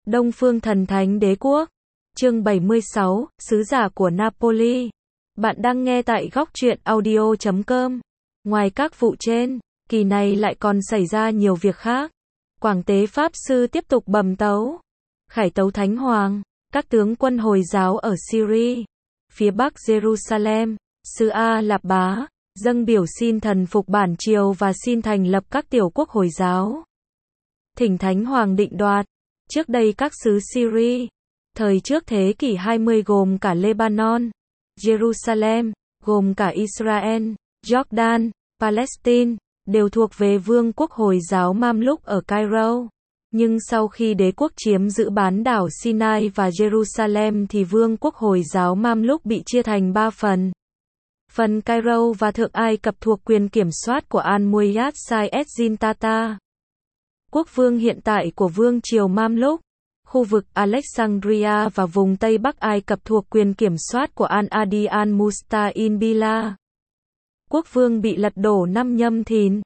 Đông Phương Thần Thánh Đế Quốc. Chương 76, Sứ giả của Napoli. Bạn đang nghe tại góc truyện audio.com. Ngoài các vụ trên, kỳ này lại còn xảy ra nhiều việc khác. Quảng Tế Pháp Sư tiếp tục bầm tấu. Khải tấu Thánh Hoàng. Các tướng quân Hồi giáo ở Syria, phía Bắc Jerusalem, Sư A Lạp Bá, dâng biểu xin thần phục bản triều và xin thành lập các tiểu quốc Hồi giáo. Thỉnh Thánh Hoàng định đoạt. Trước đây các xứ Syria, thời trước thế kỷ 20 gồm cả Lebanon, Jerusalem, gồm cả Israel, Jordan, Palestine, đều thuộc về Vương quốc Hồi giáo Mamluk ở Cairo. Nhưng sau khi đế quốc chiếm giữ bán đảo Sinai và Jerusalem thì Vương quốc Hồi giáo Mamluk bị chia thành 3 phần. Phần Cairo và Thượng Ai Cập thuộc quyền kiểm soát của Al-Muayyad Said Eddin Tata, quốc vương hiện tại của Vương triều Mamluk. Khu vực Alexandria và vùng Tây Bắc Ai Cập thuộc quyền kiểm soát của Al-Adi al-Musta'in Billah. Quốc vương bị lật đổ năm Nhâm Thìn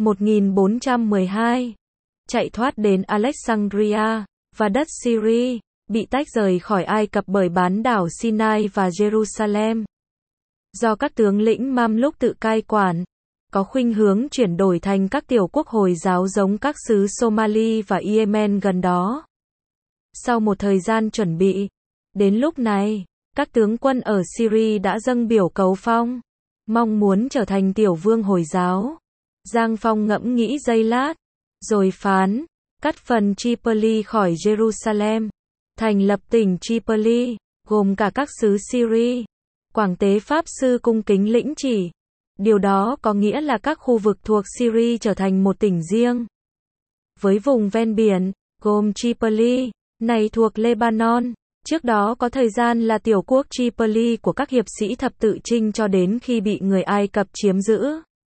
1412, chạy thoát đến Alexandria và đất Syria, bị tách rời khỏi Ai Cập bởi bán đảo Sinai và Jerusalem. Do các tướng lĩnh Mamluk tự cai quản, có khuynh hướng chuyển đổi thành các tiểu quốc Hồi giáo giống các xứ Somali và Yemen gần đó. Sau một thời gian chuẩn bị, đến lúc này, các tướng quân ở Syria đã dâng biểu cầu phong, mong muốn trở thành tiểu vương Hồi giáo. Giang Phong ngẫm nghĩ giây lát, rồi phán, cắt phần Tripoli khỏi Jerusalem, thành lập tỉnh Tripoli, gồm cả các xứ Syria. Quảng Tế Pháp Sư cung kính lĩnh chỉ. Điều đó có nghĩa là các khu vực thuộc Syria trở thành một tỉnh riêng. Với vùng ven biển, gồm Tripoli, này thuộc Lebanon, trước đó có thời gian là tiểu quốc Tripoli của các hiệp sĩ thập tự chinh cho đến khi bị người Ai Cập chiếm giữ.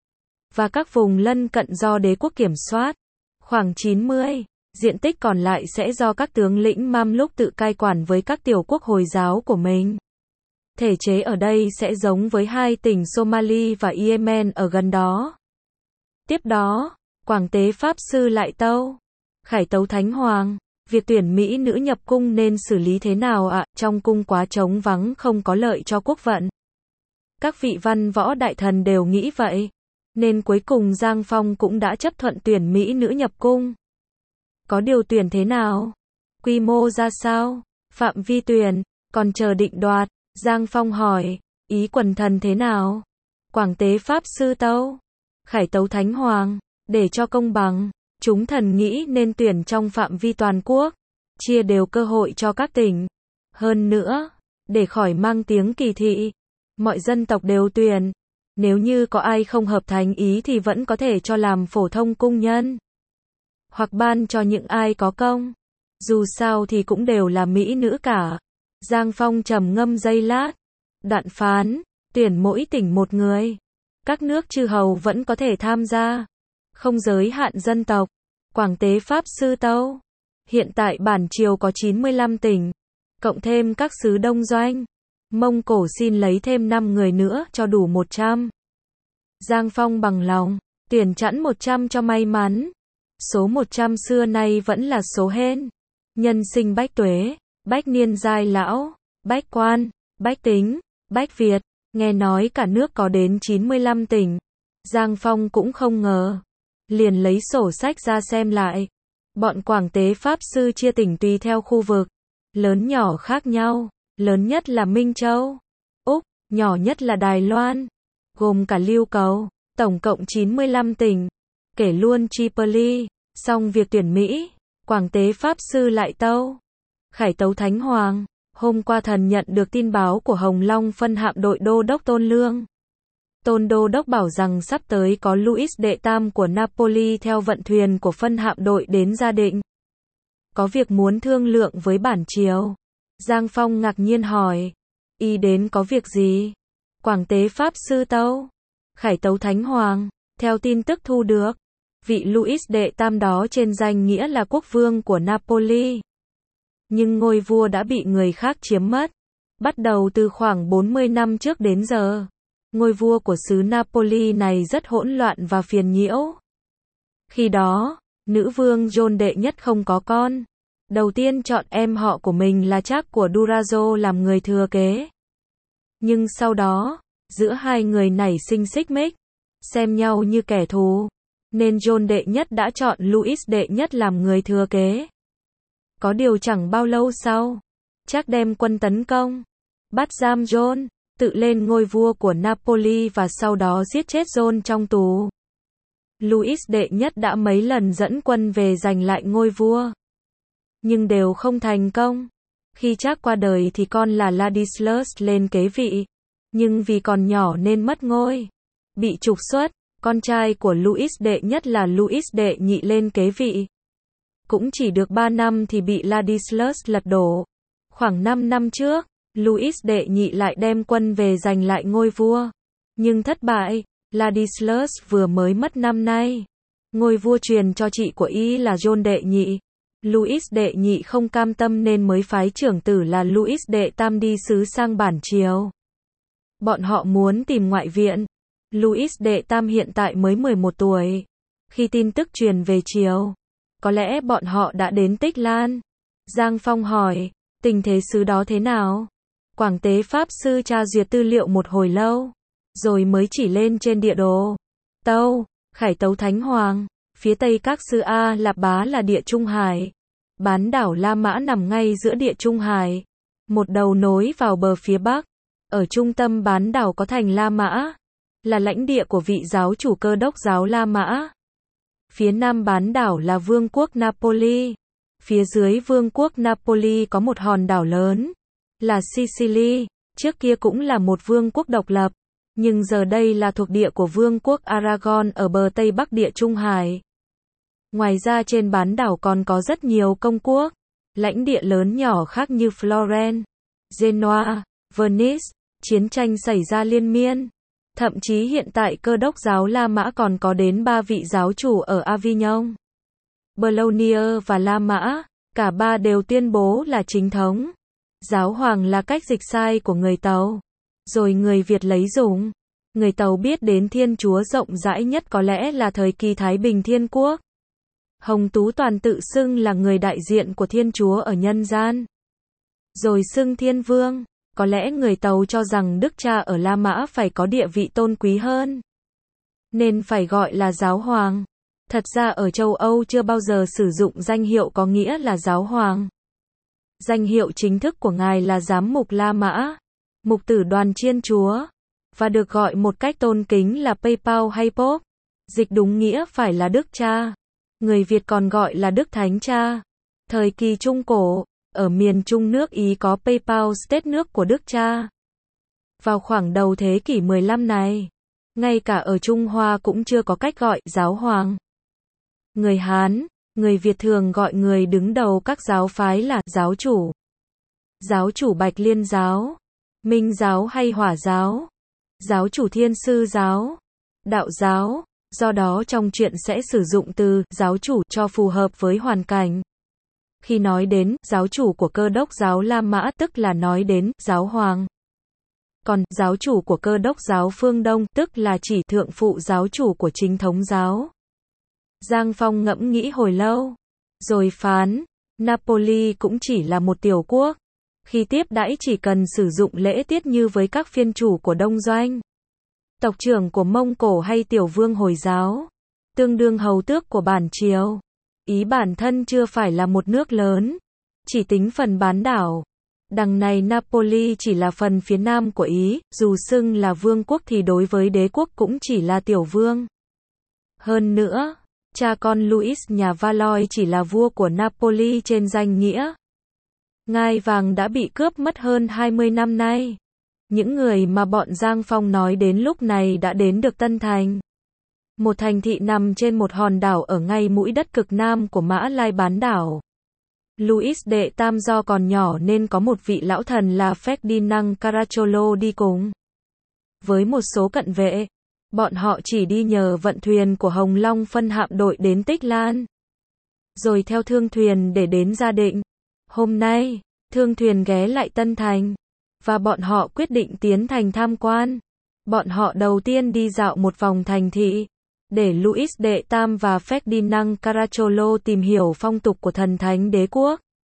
Và các vùng lân cận do đế quốc kiểm soát. Khoảng 90, diện tích còn lại sẽ do các tướng lĩnh Mamluk tự cai quản với các tiểu quốc Hồi giáo của mình. Thể chế ở đây sẽ giống với hai tỉnh Somali và Yemen ở gần đó. Tiếp đó, Quảng Tế Pháp Sư lại tâu. Khải tấu Thánh Hoàng, việc tuyển mỹ nữ nhập cung nên xử lý thế nào ạ? Trong cung quá trống vắng không có lợi cho quốc vận. Các vị văn võ đại thần đều nghĩ vậy, nên cuối cùng Giang Phong cũng đã chấp thuận tuyển mỹ nữ nhập cung. Có điều tuyển thế nào? Quy mô ra sao? Phạm vi tuyển, còn chờ định đoạt. Giang Phong hỏi, ý quần thần thế nào? Quảng Tế Pháp Sư tâu. Khải tấu Thánh Hoàng, để cho công bằng, chúng thần nghĩ nên tuyển trong phạm vi toàn quốc, chia đều cơ hội cho các tỉnh. Hơn nữa, để khỏi mang tiếng kỳ thị, mọi dân tộc đều tuyển. Nếu như có ai không hợp thánh ý thì vẫn có thể cho làm phổ thông cung nhân, hoặc ban cho những ai có công. Dù sao thì cũng đều là mỹ nữ cả. Giang Phong trầm ngâm giây lát, đoạn phán, tuyển mỗi tỉnh một người. Các nước chư hầu vẫn có thể tham gia, không giới hạn dân tộc. Quảng Tế Pháp Sư tâu. Hiện tại bản triều có 95 tỉnh, cộng thêm các xứ Đông Doanh. Mông Cổ xin lấy thêm 5 người nữa cho đủ 100. Giang Phong bằng lòng, tuyển chẵn 100 cho may mắn. Số 100 xưa nay vẫn là số hên. Nhân sinh bách tuế, bách niên giai lão, bách quan, bách tính, bách Việt. Nghe nói cả nước có đến 95 tỉnh. Giang Phong cũng không ngờ. Liền lấy sổ sách ra xem lại. Bọn Quảng Tế Pháp Sư chia tỉnh tùy theo khu vực, lớn nhỏ khác nhau. Lớn nhất là Minh Châu, Úc, nhỏ nhất là Đài Loan, gồm cả Lưu Cầu, tổng cộng 95 tỉnh, kể luôn Tripoli. Xong việc tuyển Mỹ, Quảng Tế Pháp Sư lại tâu. Khải tấu Thánh Hoàng, hôm qua thần nhận được tin báo của Hồng Long phân hạm đội đô đốc Tôn Lương. Tôn đô đốc bảo rằng sắp tới có Louis đệ tam của Napoli theo vận thuyền của phân hạm đội đến Gia Định. Có việc muốn thương lượng với bản triều. Giang Phong ngạc nhiên hỏi, y đến có việc gì? Quảng Tế Pháp Sư tâu. Khải tấu Thánh Hoàng, theo tin tức thu được, vị Louis đệ tam đó trên danh nghĩa là quốc vương của Napoli. Nhưng ngôi vua đã bị người khác chiếm mất. Bắt đầu từ khoảng 40 năm trước đến giờ, ngôi vua của xứ Napoli này rất hỗn loạn và phiền nhiễu. Khi đó, nữ vương John đệ nhất không có con. Đầu tiên chọn em họ của mình là Charles của Durazzo làm người thừa kế. Nhưng sau đó, giữa hai người nảy sinh xích mích, xem nhau như kẻ thù, nên John đệ nhất đã chọn Louis đệ nhất làm người thừa kế. Có điều chẳng bao lâu sau, Charles đem quân tấn công, bắt giam John, tự lên ngôi vua của Napoli và sau đó giết chết John trong tù. Louis đệ nhất đã mấy lần dẫn quân về giành lại ngôi vua, nhưng đều không thành công. Khi Charles qua đời thì con là Ladislas lên kế vị, nhưng vì còn nhỏ nên mất ngôi, bị trục xuất. Con trai của Louis đệ nhất là Louis đệ nhị lên kế vị. Cũng chỉ được 3 năm thì bị Ladislas lật đổ. Khoảng 5 năm trước, Louis đệ nhị lại đem quân về giành lại ngôi vua, nhưng thất bại. Ladislas vừa mới mất năm nay. Ngôi vua truyền cho chị của y là John đệ nhị. Louis đệ nhị không cam tâm nên mới phái trưởng tử là Louis đệ tam đi sứ sang bản triều. Bọn họ muốn tìm ngoại viện. Louis đệ tam hiện tại mới 11 tuổi. Khi tin tức truyền về triều, có lẽ bọn họ đã đến Tích Lan. Giang Phong hỏi, tình thế xứ đó thế nào? Quảng Tế Pháp Sư tra duyệt tư liệu một hồi lâu, rồi mới chỉ lên trên địa đồ. Tâu, Khải Tấu Thánh Hoàng, phía tây các sư A Lạp Bá là địa Trung Hải. Bán đảo La Mã nằm ngay giữa địa Trung Hải, một đầu nối vào bờ phía bắc. Ở trung tâm bán đảo có thành La Mã, là lãnh địa của vị giáo chủ Cơ đốc giáo La Mã. Phía nam bán đảo là Vương quốc Napoli. Phía dưới Vương quốc Napoli có một hòn đảo lớn, là Sicily, trước kia cũng là một vương quốc độc lập, nhưng giờ đây là thuộc địa của Vương quốc Aragon ở bờ Tây Bắc địa Trung Hải. Ngoài ra trên bán đảo còn có rất nhiều công quốc, lãnh địa lớn nhỏ khác như Florence, Genoa, Venice. Chiến tranh xảy ra liên miên. Thậm chí hiện tại Cơ đốc giáo La Mã còn có đến 3 vị giáo chủ ở Avignon, Bologna và La Mã, cả ba đều tuyên bố là chính thống. Giáo hoàng là cách dịch sai của người Tàu, rồi người Việt lấy dùng. Người Tàu biết đến Thiên Chúa rộng rãi nhất có lẽ là thời kỳ Thái Bình Thiên Quốc. Hồng Tú Toàn tự xưng là người đại diện của Thiên Chúa ở nhân gian, rồi xưng Thiên Vương. Có lẽ người Tàu cho rằng Đức Cha ở La Mã phải có địa vị tôn quý hơn, nên phải gọi là giáo hoàng. Thật ra ở châu Âu chưa bao giờ sử dụng danh hiệu có nghĩa là giáo hoàng. Danh hiệu chính thức của ngài là giám mục La Mã, mục tử đoàn Chiên Chúa, và được gọi một cách tôn kính là Papal hay Pope. Dịch đúng nghĩa phải là Đức Cha. Người Việt còn gọi là Đức Thánh Cha. Thời kỳ Trung Cổ, ở miền Trung nước Ý có Papal State nước của Đức Cha. Vào khoảng đầu thế kỷ 15 này, ngay cả ở Trung Hoa cũng chưa có cách gọi giáo hoàng. Người Hán, người Việt thường gọi người đứng đầu các giáo phái là giáo chủ. Giáo chủ Bạch Liên giáo, Minh giáo hay Hỏa giáo, giáo chủ Thiên Sư giáo, Đạo giáo. Do đó trong truyện sẽ sử dụng từ giáo chủ cho phù hợp với hoàn cảnh. Khi nói đến giáo chủ của Cơ đốc giáo La Mã tức là nói đến giáo hoàng. Còn giáo chủ của Cơ đốc giáo phương Đông tức là chỉ thượng phụ giáo chủ của chính thống giáo. Giang Phong ngẫm nghĩ hồi lâu, rồi phán, Napoli cũng chỉ là một tiểu quốc. Khi tiếp đãi chỉ cần sử dụng lễ tiết như với các phiên chủ của Đông Doanh, tộc trưởng của Mông Cổ hay tiểu vương Hồi giáo, tương đương hầu tước của bản triều. Ý bản thân chưa phải là một nước lớn, chỉ tính phần bán đảo. Đằng này Napoli chỉ là phần phía nam của Ý, dù xưng là vương quốc thì đối với đế quốc cũng chỉ là tiểu vương. Hơn nữa, cha con Louis nhà Valois chỉ là vua của Napoli trên danh nghĩa. Ngai vàng đã bị cướp mất hơn 20 năm nay. Những người mà bọn Giang Phong nói đến lúc này đã đến được Tân Thành, một thành thị nằm trên một hòn đảo ở ngay mũi đất cực nam của Mã Lai bán đảo. Louis đệ tam do còn nhỏ nên có một vị lão thần là Ferdinand Caracciolo đi cùng. Với một số cận vệ, bọn họ chỉ đi nhờ vận thuyền của Hồng Long phân hạm đội đến Tích Lan, rồi theo thương thuyền để đến Gia Định. Hôm nay, thương thuyền ghé lại Tân Thành, và bọn họ quyết định tiến thành tham quan. Bọn họ đầu tiên đi dạo một vòng thành thị, để Louis đệ tam và Ferdinand Caracciolo tìm hiểu phong tục của thần thánh đế quốc.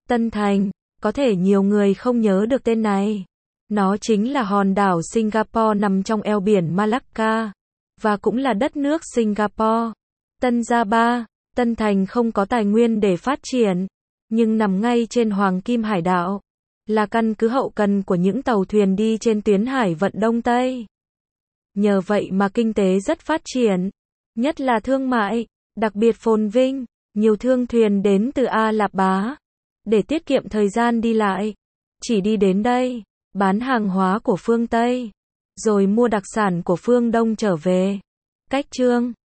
Tân Thành, có thể nhiều người không nhớ được tên này. Nó chính là hòn đảo Singapore nằm trong eo biển Malacca, và cũng là đất nước Singapore. Tân Java, Tân Thành không có tài nguyên để phát triển, nhưng nằm ngay trên Hoàng Kim Hải đảo, là căn cứ hậu cần của những tàu thuyền đi trên tuyến hải vận Đông Tây. Nhờ vậy mà kinh tế rất phát triển, nhất là thương mại, đặc biệt phồn vinh, nhiều thương thuyền đến từ Ả Rập Bá, để tiết kiệm thời gian đi lại, chỉ đi đến đây, bán hàng hóa của phương Tây, rồi mua đặc sản của phương Đông trở về. Cách chương